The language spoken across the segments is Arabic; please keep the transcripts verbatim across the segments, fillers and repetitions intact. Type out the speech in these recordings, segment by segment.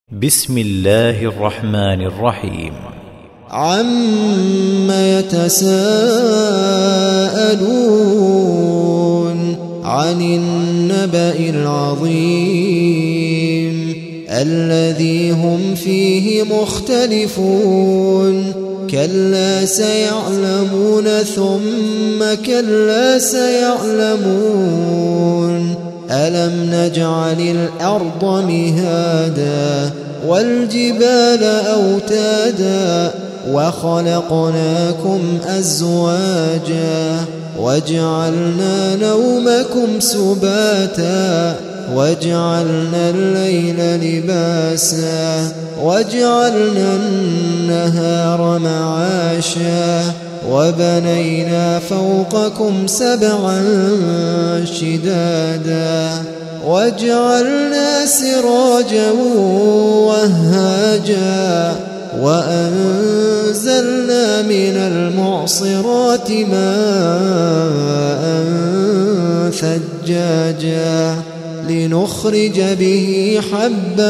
بسم الله الرحمن الرحيم. عَمَّ يتساءلون عن النبأ العظيم الذي هم فيه مختلفون كلا سيعلمون ثم كلا سيعلمون ألم نجعل الأرض مهادا والجبال أوتادا وخلقناكم أزواجا وجعلنا نومكم سباتا وجعلنا الليل لباسا وجعلنا النهار معاشا وبنينا فوقكم سبعا شدادا وجعلنا سراجا وهاجا وأنزلنا من المعصرات ماء ثجاجا لنخرج به حبا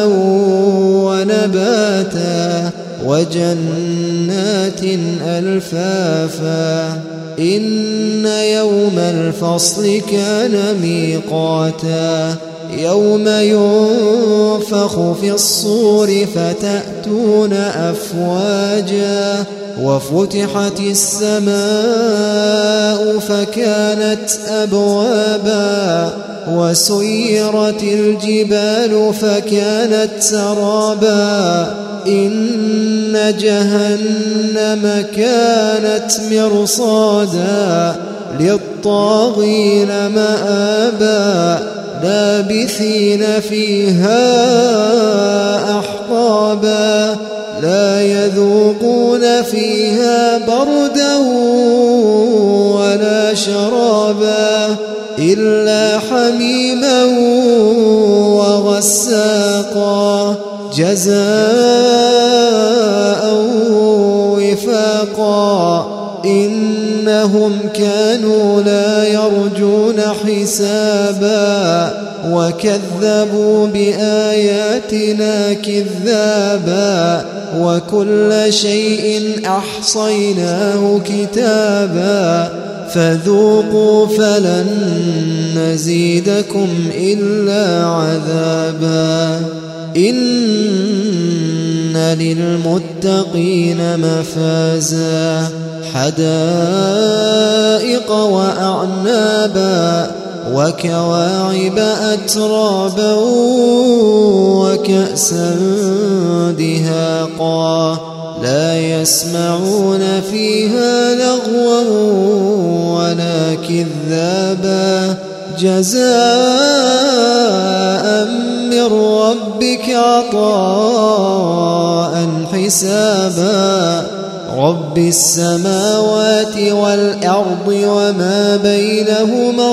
ونباتا وجنات ألفافا إن يوم الفصل كان ميقاتا يوم ينفخ في الصور فتأتون أفواجا وفتحت السماء فكانت أبوابا وسيرت الجبال فكانت سرابا إن جهنم كانت مرصادا للطاغين مآبا لابثين فيها أحقابا لا يذوقون فيها بردا ولا شرابا إلا حميما وغساقا جزاء وفاقا إنهم كانوا لا يرجون حسابا وكذبوا بآياتنا كذابا وكل شيء أحصيناه كتابا فذوقوا فلن نزيدكم إلا عذابا إن للمتقين مفازا حدائق وأعنابا وكواعب أترابا وكأسا دهاقا لا يسمعون فيها لغوا ولا كذابا جزاء من ربك عطاء حسابا رب السماوات والأرض وما بينهما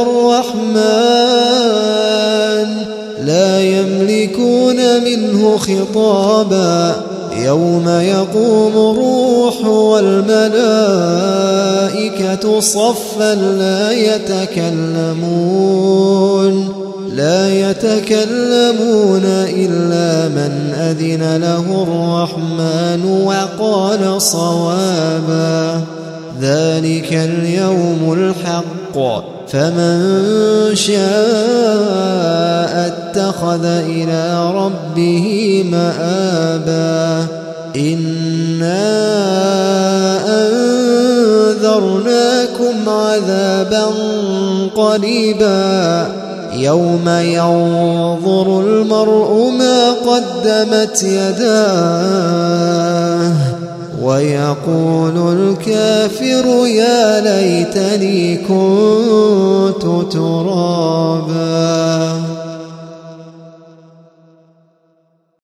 الرحمن لا يملكون منه خطابا يوم يقوم الروح والملائكة صفا لا يتكلمون لا يتكلمون إلا من أذن له الرحمن وقال صوابا ذلك اليوم الحق فمن شاء اتخذ إلى ربه مآبا إنا أنذرناكم عذابا قريبا يوم ينظر المرء ما قدمت يداه ويقول الكافر يا ليتني كنت ترابا.